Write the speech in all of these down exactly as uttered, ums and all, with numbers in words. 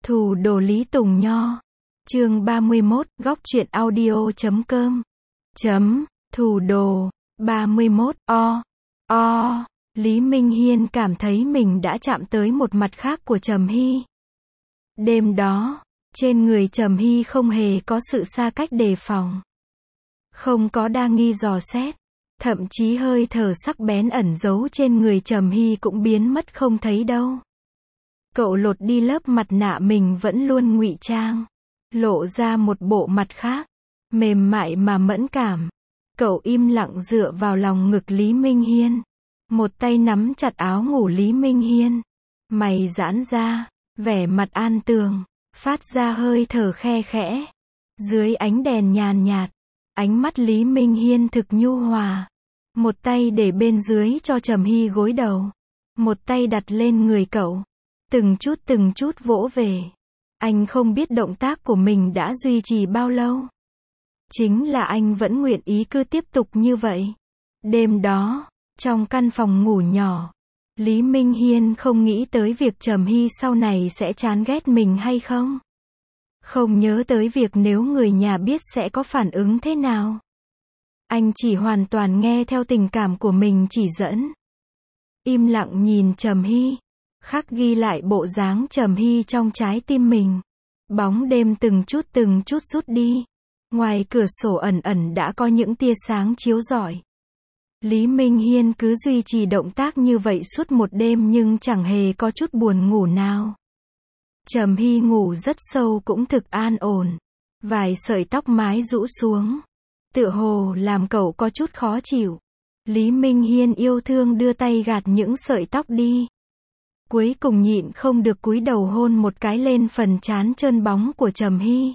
Thủ đồ Lý Tùng Nho. Chương ba mươi mốt, góc truyện audio chấm com. Chấm, thủ đồ. ba mươi mốt, o. O. Lý Minh Hiên cảm thấy mình đã chạm tới một mặt khác của Trầm Hy. Đêm đó, trên người Trầm Hy không hề có sự xa cách đề phòng. Không có đa nghi dò xét. Thậm chí hơi thở sắc bén ẩn giấu trên người Trầm Hy cũng biến mất không thấy đâu. Cậu lột đi lớp mặt nạ mình vẫn luôn ngụy trang, lộ ra một bộ mặt khác, mềm mại mà mẫn cảm. Cậu im lặng dựa vào lòng ngực Lý Minh Hiên, một tay nắm chặt áo ngủ Lý Minh Hiên, mày giãn ra, vẻ mặt an tường, phát ra hơi thở khe khẽ. Dưới ánh đèn nhàn nhạt, ánh mắt Lý Minh Hiên thực nhu hòa. Một tay để bên dưới cho Trầm Hy gối đầu, một tay đặt lên người cậu, từng chút từng chút vỗ về. Anh không biết động tác của mình đã duy trì bao lâu. Chính là anh vẫn nguyện ý cứ tiếp tục như vậy. Đêm đó, trong căn phòng ngủ nhỏ, Lý Minh Hiên không nghĩ tới việc Trầm Hy sau này sẽ chán ghét mình hay không. Không nhớ tới việc nếu người nhà biết sẽ có phản ứng thế nào. Anh chỉ hoàn toàn nghe theo tình cảm của mình chỉ dẫn. Im lặng nhìn Trầm Hy, khắc ghi lại bộ dáng Trầm Hy trong trái tim mình. Bóng đêm từng chút từng chút rút đi. Ngoài cửa sổ ẩn ẩn đã có những tia sáng chiếu rọi. Lý Minh Hiên cứ duy trì động tác như vậy suốt một đêm nhưng chẳng hề có chút buồn ngủ nào. Trầm Hy ngủ rất sâu cũng thực an ổn. Vài sợi tóc mái rũ xuống, tựa hồ làm cậu có chút khó chịu. Lý Minh Hiên yêu thương đưa tay gạt những sợi tóc đi. Cuối cùng nhịn không được cúi đầu hôn một cái lên phần trán trơn bóng của Trầm Hy.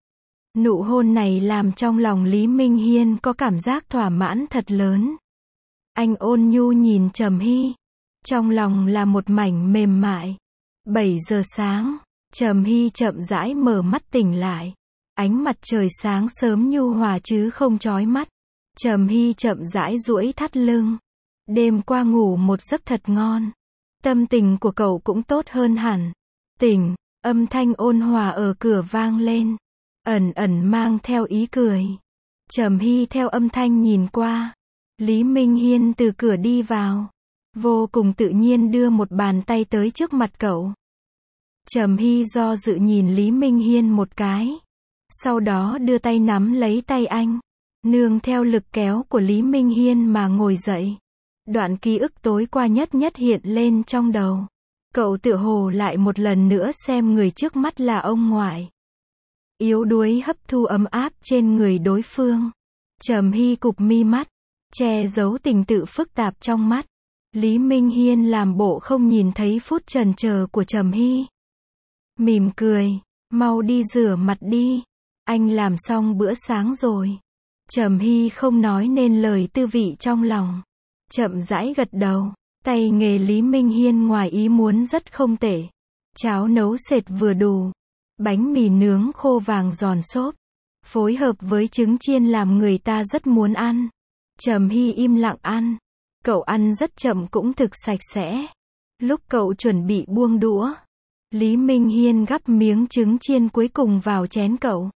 Nụ hôn này làm trong lòng Lý Minh Hiên có cảm giác thỏa mãn thật lớn. Anh ôn nhu nhìn Trầm Hy, trong lòng là một mảnh mềm mại. bảy giờ sáng, Trầm Hy chậm rãi mở mắt tỉnh lại. Ánh mặt trời sáng sớm nhu hòa chứ không chói mắt. Trầm Hy chậm rãi duỗi thắt lưng. Đêm qua ngủ một giấc thật ngon. Tâm tình của cậu cũng tốt hơn hẳn. Tỉnh, âm thanh ôn hòa ở cửa vang lên, ẩn ẩn mang theo ý cười. Trầm Hy theo âm thanh nhìn qua. Lý Minh Hiên từ cửa đi vào, vô cùng tự nhiên đưa một bàn tay tới trước mặt cậu. Trầm Hy do dự nhìn Lý Minh Hiên một cái, sau đó đưa tay nắm lấy tay anh, nương theo lực kéo của Lý Minh Hiên mà ngồi dậy. Đoạn ký ức tối qua nhất nhất hiện lên trong đầu. Cậu tựa hồ lại một lần nữa xem người trước mắt là ông ngoại. Yếu đuối hấp thu ấm áp trên người đối phương. Trầm Hy cụp mi mắt, che giấu tình tự phức tạp trong mắt. Lý Minh Hiên làm bộ không nhìn thấy phút chần chờ của Trầm Hy. Mỉm cười, mau đi rửa mặt đi. Anh làm xong bữa sáng rồi. Trầm Hy không nói nên lời tư vị trong lòng. Chậm rãi gật đầu. Tay nghề Lý Minh Hiên ngoài ý muốn rất không tệ. Cháo nấu sệt vừa đủ. Bánh mì nướng khô vàng giòn xốp, phối hợp với trứng chiên làm người ta rất muốn ăn. Trầm Hy im lặng ăn. Cậu ăn rất chậm cũng thực sạch sẽ. Lúc cậu chuẩn bị buông đũa, Lý Minh Hiên gắp miếng trứng chiên cuối cùng vào chén cậu.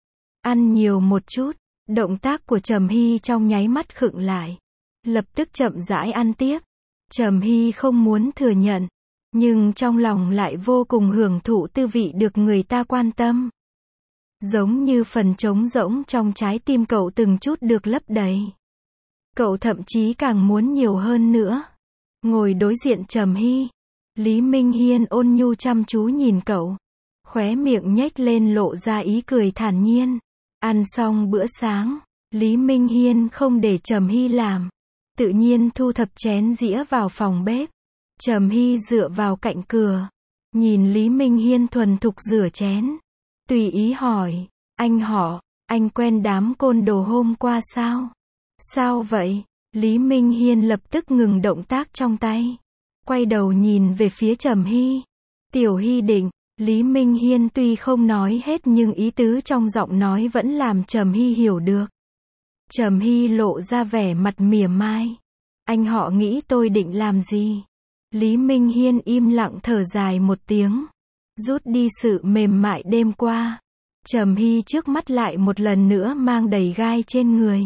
Ăn nhiều một chút. Động tác của Trầm Hy trong nháy mắt khựng lại. Lập tức chậm rãi ăn tiếp. Trầm Hy không muốn thừa nhận, nhưng trong lòng lại vô cùng hưởng thụ tư vị được người ta quan tâm. Giống như phần trống rỗng trong trái tim cậu từng chút được lấp đầy. Cậu thậm chí càng muốn nhiều hơn nữa. Ngồi đối diện Trầm Hy, Lý Minh Hiên ôn nhu chăm chú nhìn cậu, khóe miệng nhếch lên lộ ra ý cười thản nhiên. Ăn xong bữa sáng, Lý Minh Hiên không để Trầm Hy làm, tự nhiên thu thập chén dĩa vào phòng bếp. Trầm Hy dựa vào cạnh cửa, nhìn Lý Minh Hiên thuần thục rửa chén, tùy ý hỏi, anh họ, anh quen đám côn đồ hôm qua sao? Sao vậy? Lý Minh Hiên lập tức ngừng động tác trong tay, quay đầu nhìn về phía Trầm Hy. Tiểu Hy định. Lý Minh Hiên tuy không nói hết nhưng ý tứ trong giọng nói vẫn làm Trầm Hy hiểu được. Trầm Hy lộ ra vẻ mặt mỉa mai. Anh họ nghĩ tôi định làm gì? Lý Minh Hiên im lặng thở dài một tiếng. rút đi sự mềm mại đêm qua. Trầm Hy trước mắt lại một lần nữa mang đầy gai trên người.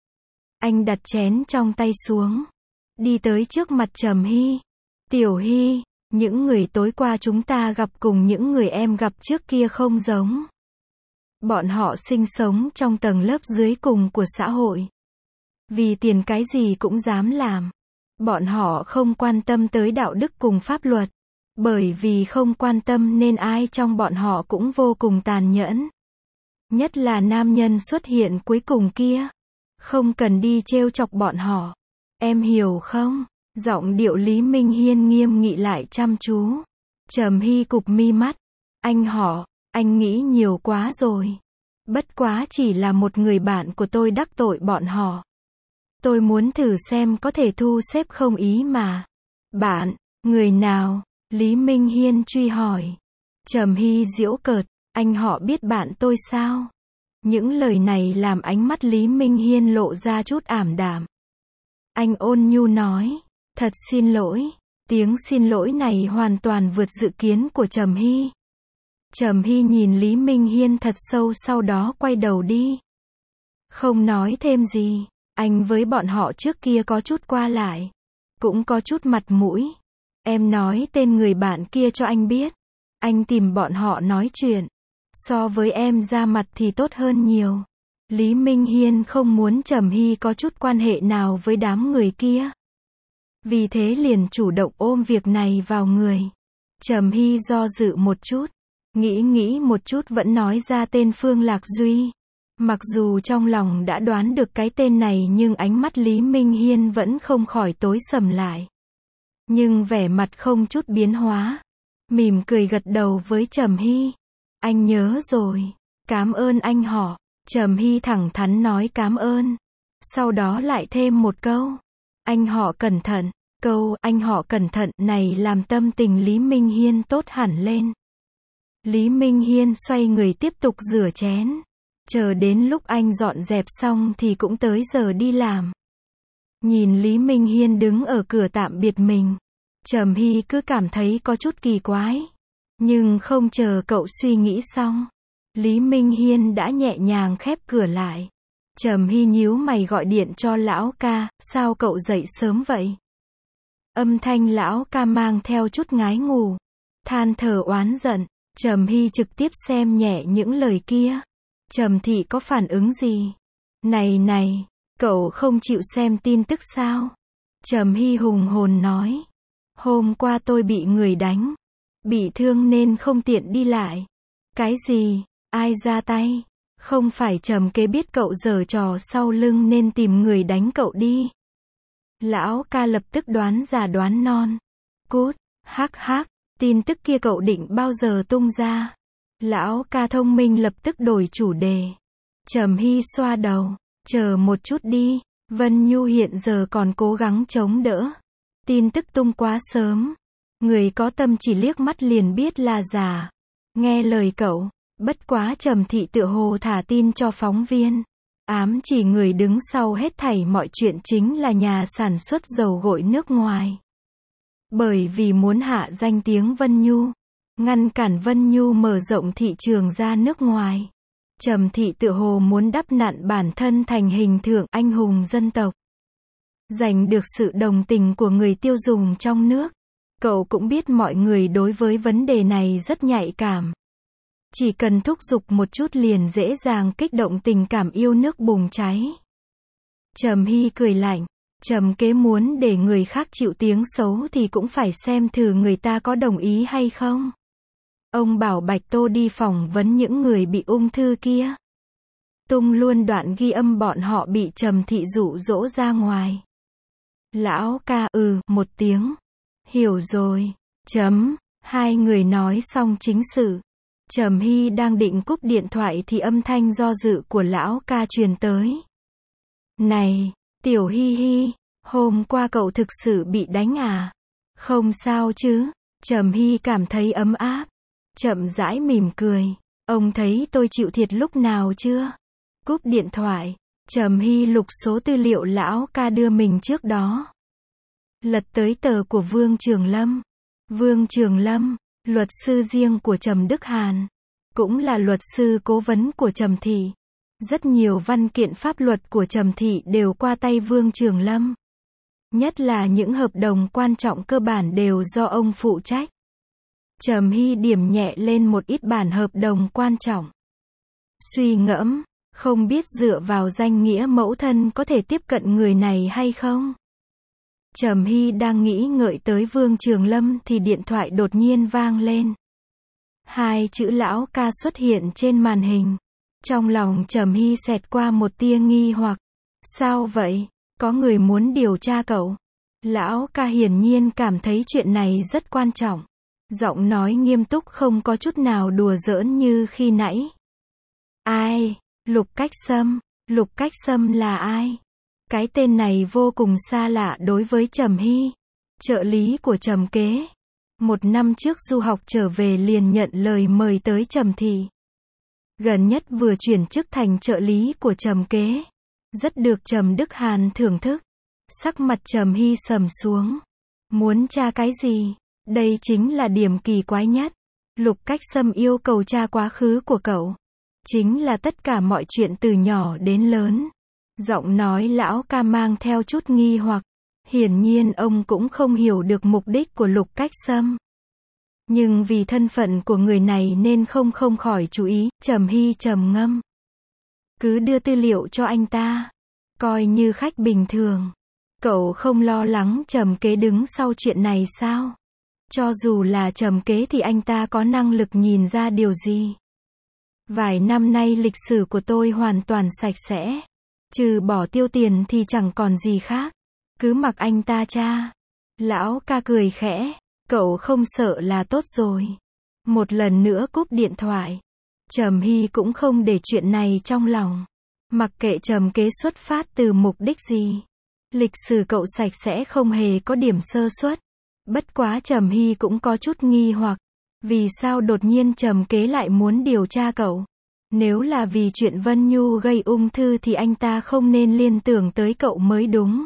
Anh đặt chén trong tay xuống, đi tới trước mặt Trầm Hy. Tiểu Hy, những người tối qua chúng ta gặp cùng những người em gặp trước kia không giống. Bọn họ sinh sống trong tầng lớp dưới cùng của xã hội. Vì tiền cái gì cũng dám làm. Bọn họ không quan tâm tới đạo đức cùng pháp luật. Bởi vì không quan tâm nên ai trong bọn họ cũng vô cùng tàn nhẫn. Nhất là nam nhân xuất hiện cuối cùng kia. Không cần đi trêu chọc bọn họ. Em hiểu không? Giọng điệu Lý Minh Hiên nghiêm nghị lại chăm chú. Trầm Hy cụp mi mắt. Anh họ, anh nghĩ nhiều quá rồi. Bất quá chỉ là một người bạn của tôi đắc tội bọn họ. Tôi muốn thử xem có thể thu xếp không ý mà. Bạn, người nào? Lý Minh Hiên truy hỏi. Trầm Hy giễu cợt, anh họ biết bạn tôi sao? Những lời này làm ánh mắt Lý Minh Hiên lộ ra chút ảm đạm. Anh ôn nhu nói, thật xin lỗi. Tiếng xin lỗi này hoàn toàn vượt dự kiến của Trầm Hy. Trầm Hy nhìn Lý Minh Hiên thật sâu sau đó quay đầu đi. Không nói thêm gì, anh với bọn họ trước kia có chút qua lại. Cũng có chút mặt mũi. Em nói tên người bạn kia cho anh biết. Anh tìm bọn họ nói chuyện. So với em ra mặt thì tốt hơn nhiều. Lý Minh Hiên không muốn Trầm Hy có chút quan hệ nào với đám người kia. Vì thế liền chủ động ôm việc này vào người. Trầm Hy do dự một chút. Nghĩ nghĩ một chút vẫn nói ra tên Phương Lạc Duy. Mặc dù trong lòng đã đoán được cái tên này nhưng ánh mắt Lý Minh Hiên vẫn không khỏi tối sầm lại. Nhưng vẻ mặt không chút biến hóa. Mỉm cười gật đầu với Trầm Hy. Anh nhớ rồi. Cảm ơn anh họ. Trầm Hy thẳng thắn nói cảm ơn. Sau đó lại thêm một câu. Anh họ cẩn thận. Câu anh họ cẩn thận này làm tâm tình Lý Minh Hiên tốt hẳn lên. Lý Minh Hiên xoay người tiếp tục rửa chén. Chờ đến lúc anh dọn dẹp xong thì cũng tới giờ đi làm. Nhìn Lý Minh Hiên đứng ở cửa tạm biệt mình. Trầm Hy cứ cảm thấy có chút kỳ quái. Nhưng không chờ cậu suy nghĩ xong. Lý Minh Hiên đã nhẹ nhàng khép cửa lại. Trầm Hy nhíu mày gọi điện cho lão ca, sao cậu dậy sớm vậy? Âm thanh lão ca mang theo chút ngái ngủ. Than thở oán giận. Trầm Hy trực tiếp xem nhẹ những lời kia. Trầm thị có phản ứng gì? Này này, cậu không chịu xem tin tức sao? Trầm Hy hùng hồn nói. Hôm qua tôi bị người đánh. Bị thương nên không tiện đi lại. Cái gì? Ai ra tay? Không phải Trầm kế biết cậu giở trò sau lưng nên tìm người đánh cậu đi. Lão ca lập tức đoán già đoán non. Cút, hắc hắc, tin tức kia cậu định bao giờ tung ra? Lão ca thông minh lập tức đổi chủ đề. Trầm Hy xoa đầu, chờ một chút đi, Vân Nhu hiện giờ còn cố gắng chống đỡ. Tin tức tung quá sớm. Người có tâm chỉ liếc mắt liền biết là giả. Nghe lời cậu, bất quá Trầm thị tựa hồ thả tin cho phóng viên. Ám chỉ người đứng sau hết thảy mọi chuyện chính là nhà sản xuất dầu gội nước ngoài. Bởi vì muốn hạ danh tiếng Vân Nhu, ngăn cản Vân Nhu mở rộng thị trường ra nước ngoài. Trầm thị tựa hồ muốn đắp nặn bản thân thành hình tượng anh hùng dân tộc. Giành được sự đồng tình của người tiêu dùng trong nước. Cậu cũng biết mọi người đối với vấn đề này rất nhạy cảm. Chỉ cần thúc giục một chút liền dễ dàng kích động tình cảm yêu nước bùng cháy. Trầm Hy cười lạnh. Trầm kế muốn để người khác chịu tiếng xấu thì cũng phải xem thử người ta có đồng ý hay không. Ông bảo Bạch Tô đi phỏng vấn những người bị ung thư kia. Tung luôn đoạn ghi âm bọn họ bị Trầm thị dụ dỗ ra ngoài. Lão ca ừ một tiếng. Hiểu rồi. Chấm. Hai người nói xong chính sự. Trầm Hy đang định cúp điện thoại thì âm thanh do dự của lão ca truyền tới. Này, Tiểu Hy Hy, hôm qua cậu thực sự bị đánh à? Không sao chứ? Trầm Hy cảm thấy ấm áp. Chậm rãi mỉm cười. Ông thấy tôi chịu thiệt lúc nào chưa? Cúp điện thoại. Trầm Hy lục số tư liệu lão ca đưa mình trước đó. Lật tới tờ của Vương Trường Lâm. Vương Trường Lâm, luật sư riêng của Trầm Đức Hàn, cũng là luật sư cố vấn của Trầm Thị. Rất nhiều văn kiện pháp luật của Trầm Thị đều qua tay Vương Trường Lâm. Nhất là những hợp đồng quan trọng cơ bản đều do ông phụ trách. Trầm Hy điểm nhẹ lên một ít bản hợp đồng quan trọng. Suy ngẫm, không biết dựa vào danh nghĩa mẫu thân có thể tiếp cận người này hay không? Trầm Hy đang nghĩ ngợi tới Vương Trường Lâm thì điện thoại đột nhiên vang lên. Hai chữ lão ca xuất hiện trên màn hình. Trong lòng Trầm Hy xẹt qua một tia nghi hoặc. Sao vậy? Có người muốn điều tra cậu. Lão ca hiển nhiên cảm thấy chuyện này rất quan trọng. Giọng nói nghiêm túc không có chút nào đùa giỡn như khi nãy. Ai? Lục Cách Sâm. Lục Cách Sâm là ai? Cái tên này vô cùng xa lạ đối với Trầm Hy. Trợ lý của Trầm Kế. Một năm trước du học trở về liền nhận lời mời tới Trầm Thị. Gần nhất vừa chuyển chức thành trợ lý của Trầm Kế. Rất được Trầm Đức Hàn thưởng thức. Sắc mặt Trầm Hy sầm xuống. Muốn tra cái gì? Đây chính là điểm kỳ quái nhất. Lục Cách Sâm yêu cầu tra quá khứ của cậu. Chính là tất cả mọi chuyện từ nhỏ đến lớn. Giọng nói lão ca mang theo chút nghi hoặc. Hiển nhiên ông cũng không hiểu được mục đích của Lục Cách Sâm. Nhưng vì thân phận của người này nên không không khỏi chú ý. Trầm Hy trầm ngâm. Cứ đưa tư liệu cho anh ta. Coi như khách bình thường. Cậu không lo lắng Trầm Kế đứng sau chuyện này sao? Cho dù là Trầm Kế thì anh ta có năng lực nhìn ra điều gì? Vài năm nay lịch sử của tôi hoàn toàn sạch sẽ. Trừ bỏ tiêu tiền thì chẳng còn gì khác. Cứ mặc anh ta tra. Lão ca cười khẽ. Cậu không sợ là tốt rồi. Một lần nữa cúp điện thoại. Trầm Hy cũng không để chuyện này trong lòng. Mặc kệ Trầm Kế xuất phát từ mục đích gì. Lịch sử cậu sạch sẽ không hề có điểm sơ suất. Bất quá Trầm Hy cũng có chút nghi hoặc. Vì sao đột nhiên Trầm Kế lại muốn điều tra cậu? Nếu là vì chuyện Vân Nhu gây ung thư thì anh ta không nên liên tưởng tới cậu mới đúng.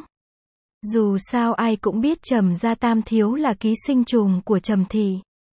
Dù sao ai cũng biết Trầm gia Tam thiếu là ký sinh trùng của Trầm Thị.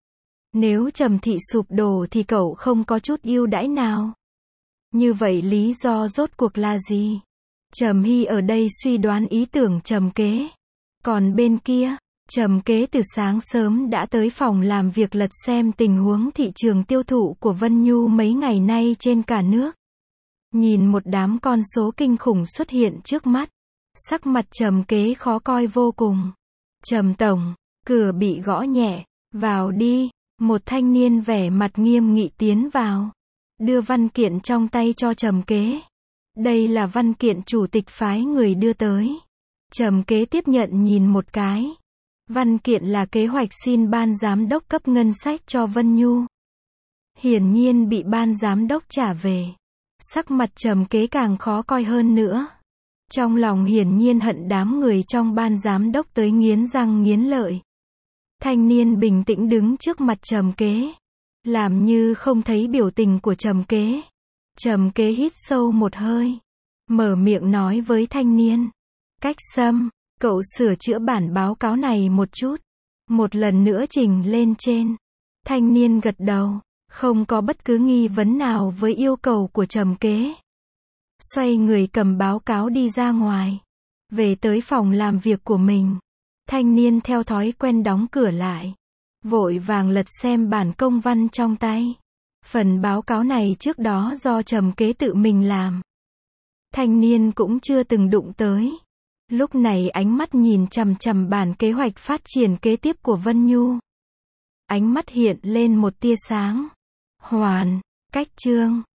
Nếu Trầm Thị sụp đổ thì cậu không có chút ưu đãi nào. Như vậy lý do rốt cuộc là gì? Trầm Hy ở đây suy đoán ý tưởng Trầm Kế. Còn bên kia, Trầm Kế từ sáng sớm đã tới phòng làm việc lật xem tình huống thị trường tiêu thụ của Vân Nhu mấy ngày nay trên cả nước. Nhìn một đám con số kinh khủng xuất hiện trước mắt. Sắc mặt Trầm Kế khó coi vô cùng. Trầm tổng, cửa bị gõ nhẹ. Vào đi. Một thanh niên vẻ mặt nghiêm nghị tiến vào. Đưa văn kiện trong tay cho Trầm Kế. Đây là văn kiện chủ tịch phái người đưa tới. Trầm Kế tiếp nhận nhìn một cái. Văn kiện là kế hoạch xin ban giám đốc cấp ngân sách cho Vân Nhu. Hiển nhiên bị ban giám đốc trả về. Sắc mặt Trầm Kế càng khó coi hơn nữa. Trong lòng hiển nhiên hận đám người trong ban giám đốc tới nghiến răng nghiến lợi. Thanh niên bình tĩnh đứng trước mặt Trầm Kế. Làm như không thấy biểu tình của Trầm Kế. Trầm Kế hít sâu một hơi. Mở miệng nói với thanh niên. Cách Sâm, cậu sửa chữa bản báo cáo này một chút. Một lần nữa trình lên trên. Thanh niên gật đầu. Không có bất cứ nghi vấn nào với yêu cầu của Trầm Kế. Xoay người cầm báo cáo đi ra ngoài. Về tới phòng làm việc của mình. Thanh niên theo thói quen đóng cửa lại. Vội vàng lật xem bản công văn trong tay. Phần báo cáo này trước đó do Trầm Kế tự mình làm. Thanh niên cũng chưa từng đụng tới. Lúc này ánh mắt nhìn chằm chằm bản kế hoạch phát triển kế tiếp của Vân Nhu. Ánh mắt hiện lên một tia sáng. Hoàn, Cách Trương.